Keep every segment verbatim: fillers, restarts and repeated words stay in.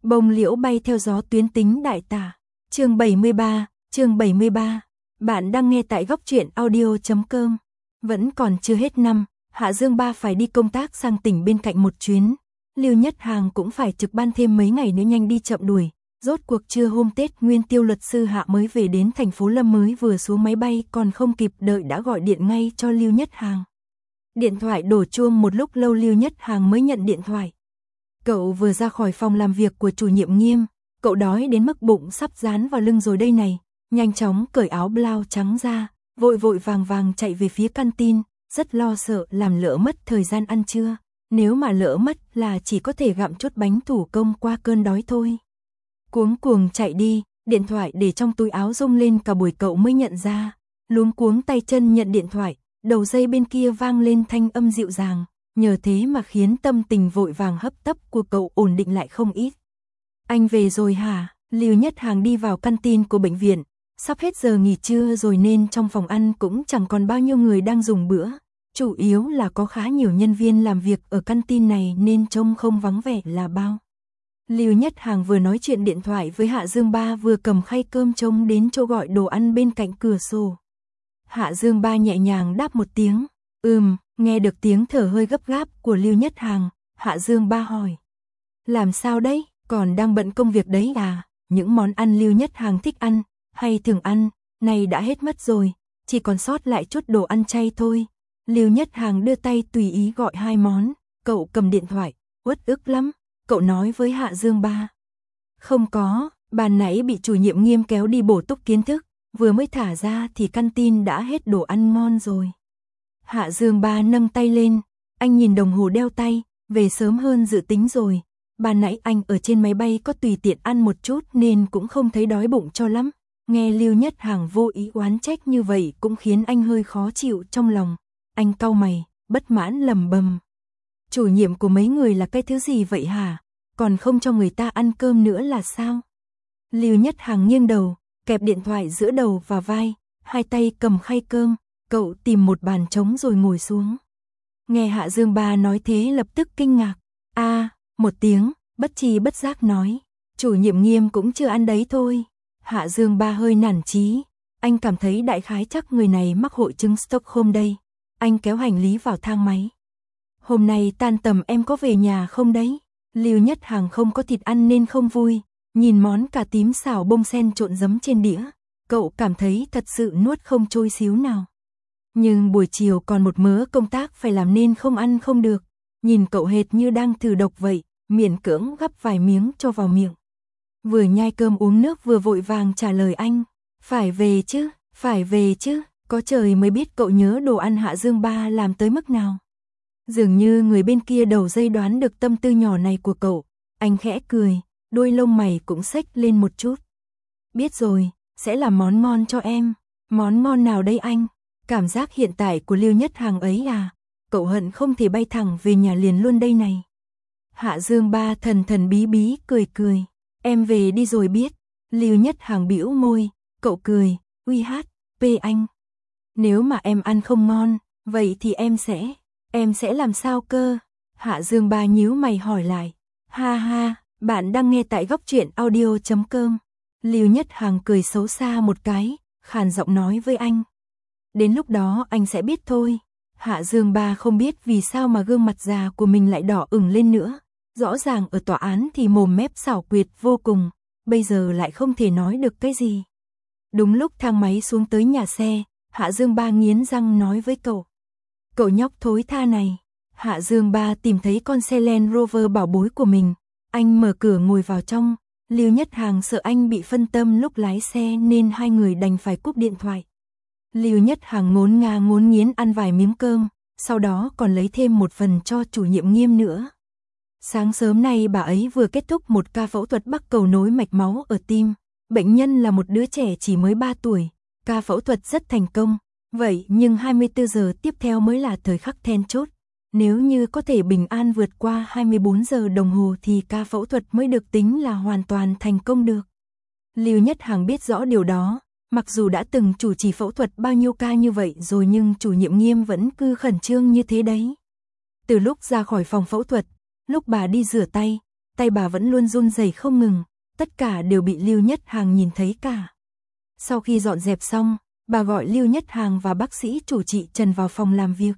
Bông liễu bay theo gió tuyến tính đại tả. Chương bảy mươi ba, chương bảy mươi ba. Bạn đang nghe tại góc truyện audio chấm com. Vẫn còn chưa hết năm, Hạ Dương Ba phải đi công tác sang tỉnh bên cạnh một chuyến. Lưu Nhất Hàng cũng phải trực ban thêm mấy ngày nữa, nhanh đi chậm đuổi. Rốt cuộc trưa hôm Tết Nguyên Tiêu luật sư Hạ mới về đến thành phố Lâm, mới vừa xuống máy bay còn không kịp đợi đã gọi điện ngay cho Lưu Nhất Hàng. Điện thoại đổ chuông một lúc lâu Lưu Nhất Hàng mới nhận điện thoại. Cậu vừa ra khỏi phòng làm việc của chủ nhiệm Nghiêm, cậu đói đến mức bụng sắp dán vào lưng rồi đây này, nhanh chóng cởi áo blau trắng ra, vội vội vàng vàng chạy về phía canteen, rất lo sợ làm lỡ mất thời gian ăn trưa, nếu mà lỡ mất là chỉ có thể gặm chút bánh thủ công qua cơn đói thôi. Cuống cuồng chạy đi, điện thoại để trong túi áo rung lên cả buổi cậu mới nhận ra, luống cuống tay chân nhận điện thoại, đầu dây bên kia vang lên thanh âm dịu dàng. Nhờ thế mà khiến tâm tình vội vàng hấp tấp của cậu ổn định lại không ít. Anh về rồi hả? Lưu Nhất Hàng đi vào canteen của bệnh viện. Sắp hết giờ nghỉ trưa rồi nên trong phòng ăn cũng chẳng còn bao nhiêu người đang dùng bữa. Chủ yếu là có khá nhiều nhân viên làm việc ở canteen này nên trông không vắng vẻ là bao. Lưu Nhất Hàng vừa nói chuyện điện thoại với Hạ Dương Ba vừa cầm khay cơm trông đến chỗ gọi đồ ăn bên cạnh cửa sổ. Hạ Dương Ba nhẹ nhàng đáp một tiếng. Ừm. Nghe được tiếng thở hơi gấp gáp của Lưu Nhất Hàng, Hạ Dương Ba hỏi. Làm sao đấy, còn đang bận công việc đấy à? Những món ăn Lưu Nhất Hàng thích ăn, hay thường ăn, này đã hết mất rồi, chỉ còn sót lại chút đồ ăn chay thôi. Lưu Nhất Hàng đưa tay tùy ý gọi hai món, cậu cầm điện thoại, uất ức lắm, cậu nói với Hạ Dương Ba. Không có, ban nãy bị chủ nhiệm Nghiêm kéo đi bổ túc kiến thức, vừa mới thả ra thì canteen đã hết đồ ăn ngon rồi. Hạ Dương Ba nâng tay lên, anh nhìn đồng hồ đeo tay, về sớm hơn dự tính rồi. Ban nãy anh ở trên máy bay có tùy tiện ăn một chút nên cũng không thấy đói bụng cho lắm. Nghe Lưu Nhất Hàng vô ý oán trách như vậy cũng khiến anh hơi khó chịu trong lòng. Anh cau mày, bất mãn lầm bầm. Chủ nhiệm của mấy người là cái thứ gì vậy hả? Còn không cho người ta ăn cơm nữa là sao? Lưu Nhất Hàng nghiêng đầu, kẹp điện thoại giữa đầu và vai, hai tay cầm khay cơm. Cậu tìm một bàn trống rồi ngồi xuống. Nghe Hạ Dương Ba nói thế lập tức kinh ngạc. A, à, một tiếng, bất tri bất giác nói. Chủ nhiệm Nghiêm cũng chưa ăn đấy thôi. Hạ Dương Ba hơi nản chí. Anh cảm thấy đại khái chắc người này mắc hội chứng Stockholm đây. Anh kéo hành lý vào thang máy. Hôm nay tan tầm em có về nhà không đấy? Lưu Nhất Hàng không có thịt ăn nên không vui. Nhìn món cà tím xào bông sen trộn giấm trên đĩa. Cậu cảm thấy thật sự nuốt không trôi xíu nào. Nhưng buổi chiều còn một mớ công tác phải làm nên không ăn không được. Nhìn cậu hệt như đang thử độc vậy, miễn cưỡng gắp vài miếng cho vào miệng. Vừa nhai cơm uống nước vừa vội vàng trả lời anh. Phải về chứ, phải về chứ, có trời mới biết cậu nhớ đồ ăn Hạ Dương Ba làm tới mức nào. Dường như người bên kia đầu dây đoán được tâm tư nhỏ này của cậu. Anh khẽ cười, đôi lông mày cũng xếch lên một chút. Biết rồi, sẽ làm món ngon cho em. Món ngon nào đây anh? Cảm giác hiện tại của Lưu Nhất Hàng ấy à, cậu hận không thể bay thẳng về nhà liền luôn đây này. Hạ Dương Ba thần thần bí bí cười cười, em về đi rồi biết. Lưu Nhất Hàng bĩu môi, cậu cười, uy hát, pê anh. Nếu mà em ăn không ngon, vậy thì em sẽ, em sẽ làm sao cơ? Hạ Dương Ba nhíu mày hỏi lại, ha ha, bạn đang nghe tại góc truyện audio chấm com. Lưu Nhất Hàng cười xấu xa một cái, khàn giọng nói với anh. Đến lúc đó anh sẽ biết thôi. Hạ Dương Ba không biết vì sao mà gương mặt già của mình lại đỏ ửng lên nữa. Rõ ràng ở tòa án thì mồm mép xảo quyệt vô cùng, bây giờ lại không thể nói được cái gì. Đúng lúc thang máy xuống tới nhà xe, Hạ Dương Ba nghiến răng nói với cậu. Cậu nhóc thối tha này. Hạ Dương Ba tìm thấy con xe Land Rover bảo bối của mình. Anh mở cửa ngồi vào trong. Lưu Nhất Hàng sợ anh bị phân tâm lúc lái xe nên hai người đành phải cúp điện thoại. Lưu Nhất Hàng ngốn nga ngốn nghiến ăn vài miếng cơm, sau đó còn lấy thêm một phần cho chủ nhiệm Nghiêm nữa. Sáng sớm nay bà ấy vừa kết thúc một ca phẫu thuật bắc cầu nối mạch máu ở tim. Bệnh nhân là một đứa trẻ chỉ mới ba tuổi, ca phẫu thuật rất thành công. Vậy nhưng hai mươi tư giờ tiếp theo mới là thời khắc then chốt. Nếu như có thể bình an vượt qua hai mươi bốn giờ đồng hồ thì ca phẫu thuật mới được tính là hoàn toàn thành công được. Lưu Nhất Hàng biết rõ điều đó. Mặc dù đã từng chủ trì phẫu thuật bao nhiêu ca như vậy rồi nhưng chủ nhiệm Nghiêm vẫn cứ khẩn trương như thế đấy. Từ lúc ra khỏi phòng phẫu thuật, lúc bà đi rửa tay, tay bà vẫn luôn run rẩy không ngừng, tất cả đều bị Lưu Nhất Hàng nhìn thấy cả. Sau khi dọn dẹp xong, bà gọi Lưu Nhất Hàng và bác sĩ chủ trị Trần vào phòng làm việc.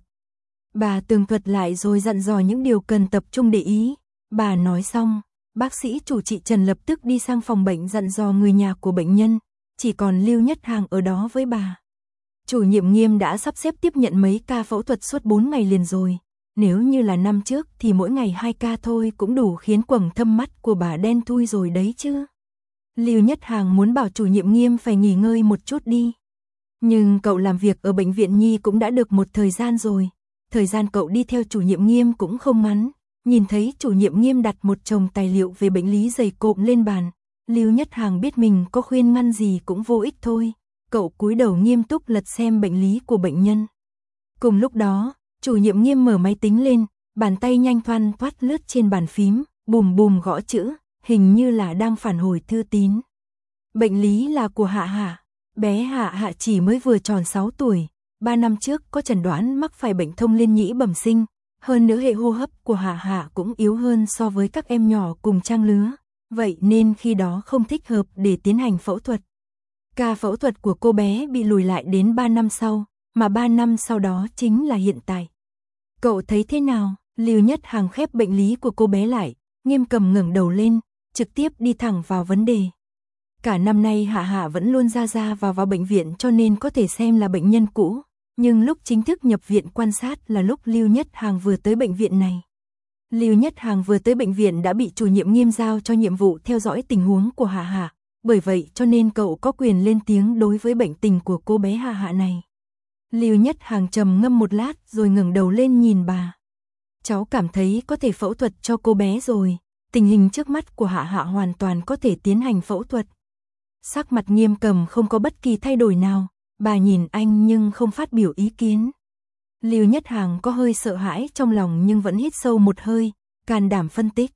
Bà tường thuật lại rồi dặn dò những điều cần tập trung để ý. Bà nói xong, bác sĩ chủ trị Trần lập tức đi sang phòng bệnh dặn dò người nhà của bệnh nhân, chỉ còn Lưu Nhất Hàng ở đó với bà. Chủ nhiệm Nghiêm đã sắp xếp tiếp nhận mấy ca phẫu thuật suốt bốn ngày liền rồi. Nếu như là năm trước thì mỗi ngày hai ca thôi cũng đủ khiến quầng thâm mắt của bà đen thui rồi đấy chứ. Lưu Nhất Hàng muốn bảo chủ nhiệm Nghiêm phải nghỉ ngơi một chút đi. Nhưng cậu làm việc ở bệnh viện Nhi cũng đã được một thời gian rồi. Thời gian cậu đi theo chủ nhiệm Nghiêm cũng không ngắn. Nhìn thấy chủ nhiệm Nghiêm đặt một chồng tài liệu về bệnh lý dày cộm lên bàn, Lưu Nhất Hàng biết mình có khuyên ngăn gì cũng vô ích thôi. Cậu cúi đầu nghiêm túc lật xem bệnh lý của bệnh nhân. Cùng lúc đó, chủ nhiệm Nghiêm mở máy tính lên, bàn tay nhanh thoăn thoắt lướt trên bàn phím, bùm bùm gõ chữ, hình như là đang phản hồi thư tín. Bệnh lý là của Hạ Hạ. Bé Hạ Hạ chỉ mới vừa tròn sáu tuổi, ba năm trước có chẩn đoán mắc phải bệnh thông liên nhĩ bẩm sinh, hơn nữa hệ hô hấp của Hạ Hạ cũng yếu hơn so với các em nhỏ cùng trang lứa, vậy nên khi đó không thích hợp để tiến hành phẫu thuật. Ca phẫu thuật của cô bé bị lùi lại đến ba năm sau, mà ba năm sau đó chính là hiện tại. Cậu thấy thế nào? Lưu Nhất Hàng khép bệnh lý của cô bé lại, Nghiêm Cầm ngẩng đầu lên, trực tiếp đi thẳng vào vấn đề. Cả năm nay Hạ Hạ vẫn luôn ra ra vào vào bệnh viện cho nên có thể xem là bệnh nhân cũ, nhưng lúc chính thức nhập viện quan sát là lúc Lưu Nhất Hàng vừa tới bệnh viện này. Lưu Nhất Hàng vừa tới bệnh viện đã bị chủ nhiệm Nghiêm giao cho nhiệm vụ theo dõi tình huống của Hạ Hạ, bởi vậy cho nên cậu có quyền lên tiếng đối với bệnh tình của cô bé Hạ Hạ này. Lưu Nhất Hàng trầm ngâm một lát rồi ngẩng đầu lên nhìn bà. Cháu cảm thấy có thể phẫu thuật cho cô bé rồi, tình hình trước mắt của Hạ Hạ hoàn toàn có thể tiến hành phẫu thuật. Sắc mặt Nghiêm Cầm không có bất kỳ thay đổi nào, bà nhìn anh nhưng không phát biểu ý kiến. Lưu Nhất Hàng có hơi sợ hãi trong lòng nhưng vẫn hít sâu một hơi, can đảm phân tích.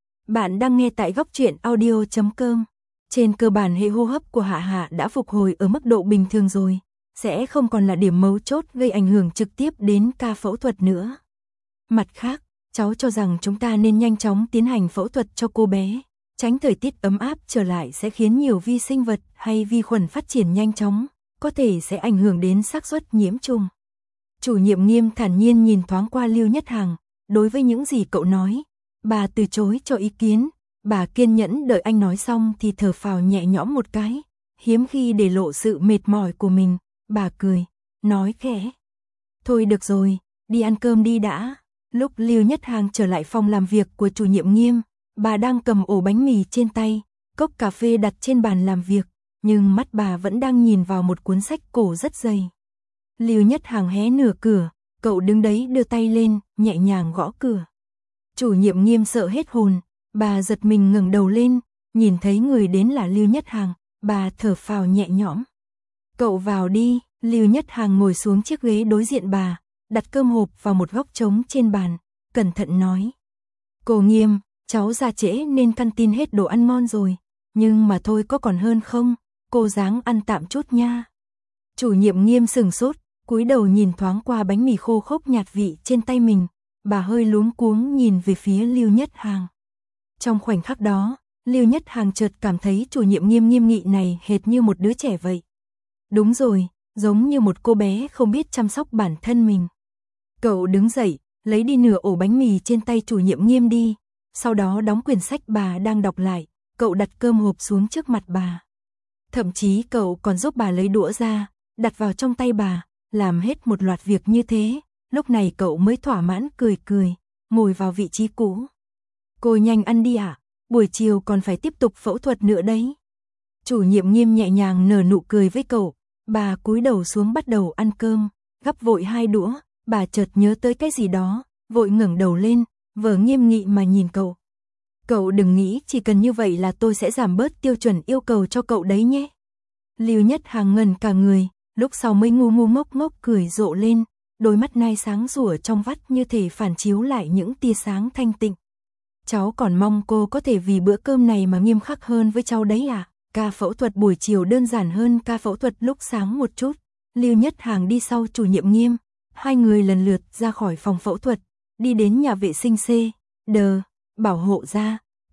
Bạn đang nghe tại góc truyện audio chấm com. Trên cơ bản hệ hô hấp của Hạ Hạ đã phục hồi ở mức độ bình thường rồi, sẽ không còn là điểm mấu chốt gây ảnh hưởng trực tiếp đến ca phẫu thuật nữa. Mặt khác, cháu cho rằng chúng ta nên nhanh chóng tiến hành phẫu thuật cho cô bé, tránh thời tiết ấm áp trở lại sẽ khiến nhiều vi sinh vật hay vi khuẩn phát triển nhanh chóng, có thể sẽ ảnh hưởng đến xác suất nhiễm trùng. Chủ nhiệm Nghiêm thản nhiên nhìn thoáng qua Lưu Nhất Hàng, đối với những gì cậu nói, bà từ chối cho ý kiến, bà kiên nhẫn đợi anh nói xong thì thở phào nhẹ nhõm một cái, hiếm khi để lộ sự mệt mỏi của mình, bà cười, nói khẽ. Thôi được rồi, đi ăn cơm đi đã. Lúc Lưu Nhất Hàng trở lại phòng làm việc của chủ nhiệm Nghiêm, bà đang cầm ổ bánh mì trên tay, cốc cà phê đặt trên bàn làm việc, nhưng mắt bà vẫn đang nhìn vào một cuốn sách cổ rất dày. Lưu Nhất Hàng hé nửa cửa, cậu đứng đấy đưa tay lên, nhẹ nhàng gõ cửa. Chủ nhiệm Nghiêm sợ hết hồn, bà giật mình ngẩng đầu lên, nhìn thấy người đến là Lưu Nhất Hàng, bà thở phào nhẹ nhõm. Cậu vào đi. Lưu Nhất Hàng ngồi xuống chiếc ghế đối diện bà, đặt cơm hộp vào một góc trống trên bàn, cẩn thận nói. Cô Nghiêm, cháu ra trễ nên căn tin hết đồ ăn ngon rồi, nhưng mà thôi có còn hơn không, cô ráng ăn tạm chút nha. Chủ nhiệm Nghiêm sừng sốt, cúi đầu nhìn thoáng qua bánh mì khô khốc nhạt vị trên tay mình, bà hơi luống cuống nhìn về phía Lưu Nhất Hàng. Trong khoảnh khắc đó, Lưu Nhất Hàng chợt cảm thấy chủ nhiệm Nghiêm nghiêm nghị này hệt như một đứa trẻ vậy. Đúng rồi, giống như một cô bé không biết chăm sóc bản thân mình. Cậu đứng dậy, lấy đi nửa ổ bánh mì trên tay chủ nhiệm Nghiêm đi, sau đó đóng quyển sách bà đang đọc lại, cậu đặt cơm hộp xuống trước mặt bà. Thậm chí cậu còn giúp bà lấy đũa ra, đặt vào trong tay bà, làm hết một loạt việc như thế, lúc này cậu mới thỏa mãn cười cười, ngồi vào vị trí cũ. Cô nhanh ăn đi ạ, à? Buổi chiều còn phải tiếp tục phẫu thuật nữa đấy. Chủ nhiệm Nghiêm nhẹ nhàng nở nụ cười với cậu, bà cúi đầu xuống bắt đầu ăn cơm, gắp vội hai đũa, bà chợt nhớ tới cái gì đó, vội ngẩng đầu lên, vờ nghiêm nghị mà nhìn cậu. Cậu đừng nghĩ chỉ cần như vậy là tôi sẽ giảm bớt tiêu chuẩn yêu cầu cho cậu đấy nhé. Lưu Nhất Hàng ngẩn cả người, lúc sau mới ngu ngu ngốc ngốc cười rộ lên, đôi mắt nai sáng rủa trong vắt như thể phản chiếu lại những tia sáng thanh tịnh. Cháu còn mong cô có thể vì bữa cơm này mà nghiêm khắc hơn với cháu đấy à? Ca phẫu thuật buổi chiều đơn giản hơn ca phẫu thuật lúc sáng một chút. Lưu Nhất Hàng đi sau chủ nhiệm Nghiêm, hai người lần lượt ra khỏi phòng phẫu thuật, đi đến nhà vệ sinh C, D, bảo hộ ra. Cậu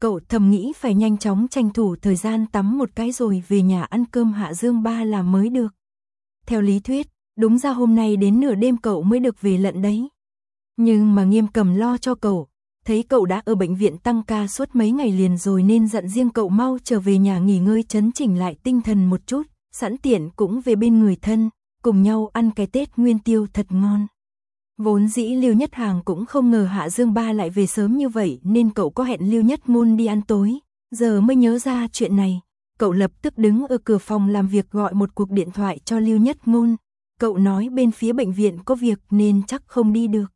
Cậu thầm nghĩ phải nhanh chóng tranh thủ thời gian tắm một cái rồi về nhà ăn cơm Hạ Dương Ba là mới được. Theo lý thuyết, đúng ra hôm nay đến nửa đêm cậu mới được về lận đấy. Nhưng mà Nghiêm Cầm lo cho cậu, thấy cậu đã ở bệnh viện tăng ca suốt mấy ngày liền rồi nên dặn riêng cậu mau trở về nhà nghỉ ngơi chấn chỉnh lại tinh thần một chút, sẵn tiện cũng về bên người thân, cùng nhau ăn cái Tết Nguyên Tiêu thật ngon. Vốn dĩ Lưu Nhất Hàng cũng không ngờ Hạ Dương Ba lại về sớm như vậy nên cậu có hẹn Lưu Nhất Ngôn đi ăn tối, giờ mới nhớ ra chuyện này. Cậu lập tức đứng ở cửa phòng làm việc gọi một cuộc điện thoại cho Lưu Nhất Ngôn. Cậu nói bên phía bệnh viện có việc nên chắc không đi được.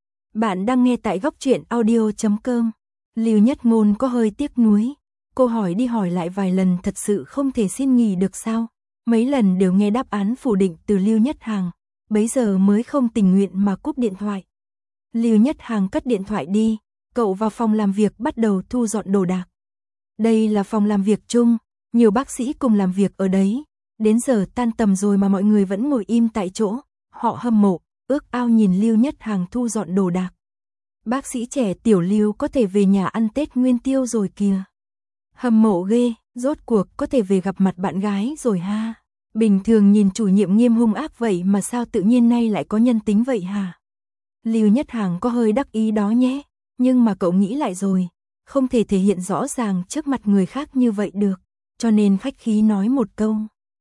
Bạn đang nghe tại góc truyện audio chấm com. Lưu Nhất Ngôn có hơi tiếc nuối. Cô hỏi đi hỏi lại vài lần thật sự không thể xin nghỉ được sao? Mấy lần đều nghe đáp án phủ định từ Lưu Nhất Hàng. Bấy giờ mới không tình nguyện mà cúp điện thoại. Lưu Nhất Hàng cất điện thoại đi. Cậu vào phòng làm việc bắt đầu thu dọn đồ đạc. Đây là phòng làm việc chung. Nhiều bác sĩ cùng làm việc ở đấy. Đến giờ tan tầm rồi mà mọi người vẫn ngồi im tại chỗ. Họ hâm mộ, ước ao nhìn Lưu Nhất Hàng thu dọn đồ đạc. Bác sĩ trẻ Tiểu Lưu có thể về nhà ăn Tết Nguyên Tiêu rồi kìa. Hâm mộ ghê, rốt cuộc có thể về gặp mặt bạn gái rồi ha. Bình thường nhìn chủ nhiệm Nghiêm hung ác vậy mà sao tự nhiên nay lại có nhân tính vậy hả? Lưu Nhất Hàng có hơi đắc ý đó nhé. Nhưng mà cậu nghĩ lại rồi, không thể thể hiện rõ ràng trước mặt người khác như vậy được. Cho nên khách khí nói một câu.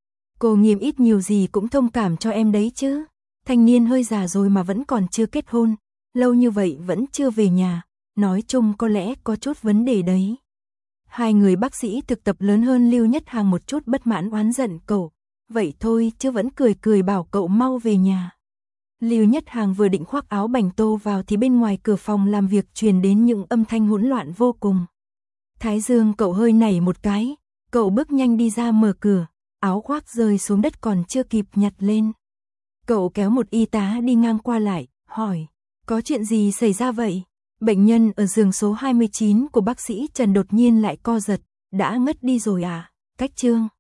Cô Nghiêm ít nhiều gì cũng thông cảm cho em đấy chứ. Thanh niên hơi già rồi mà vẫn còn chưa kết hôn. Lâu như vậy vẫn chưa về nhà. Nói chung có lẽ có chút vấn đề đấy. Hai người bác sĩ thực tập lớn hơn Lưu Nhất Hàng một chút bất mãn oán giận cậu. Vậy thôi chứ vẫn cười cười bảo cậu mau về nhà. Lưu Nhất Hàng vừa định khoác áo bành tô vào thì bên ngoài cửa phòng làm việc truyền đến những âm thanh hỗn loạn vô cùng. Thái dương cậu hơi nảy một cái. Cậu bước nhanh đi ra mở cửa. Áo khoác rơi xuống đất còn chưa kịp nhặt lên. Cậu kéo một y tá đi ngang qua lại, hỏi. Có chuyện gì xảy ra vậy? Bệnh nhân ở giường số hai mươi chín của bác sĩ Trần đột nhiên lại co giật. Đã ngất đi rồi à? Cách chương.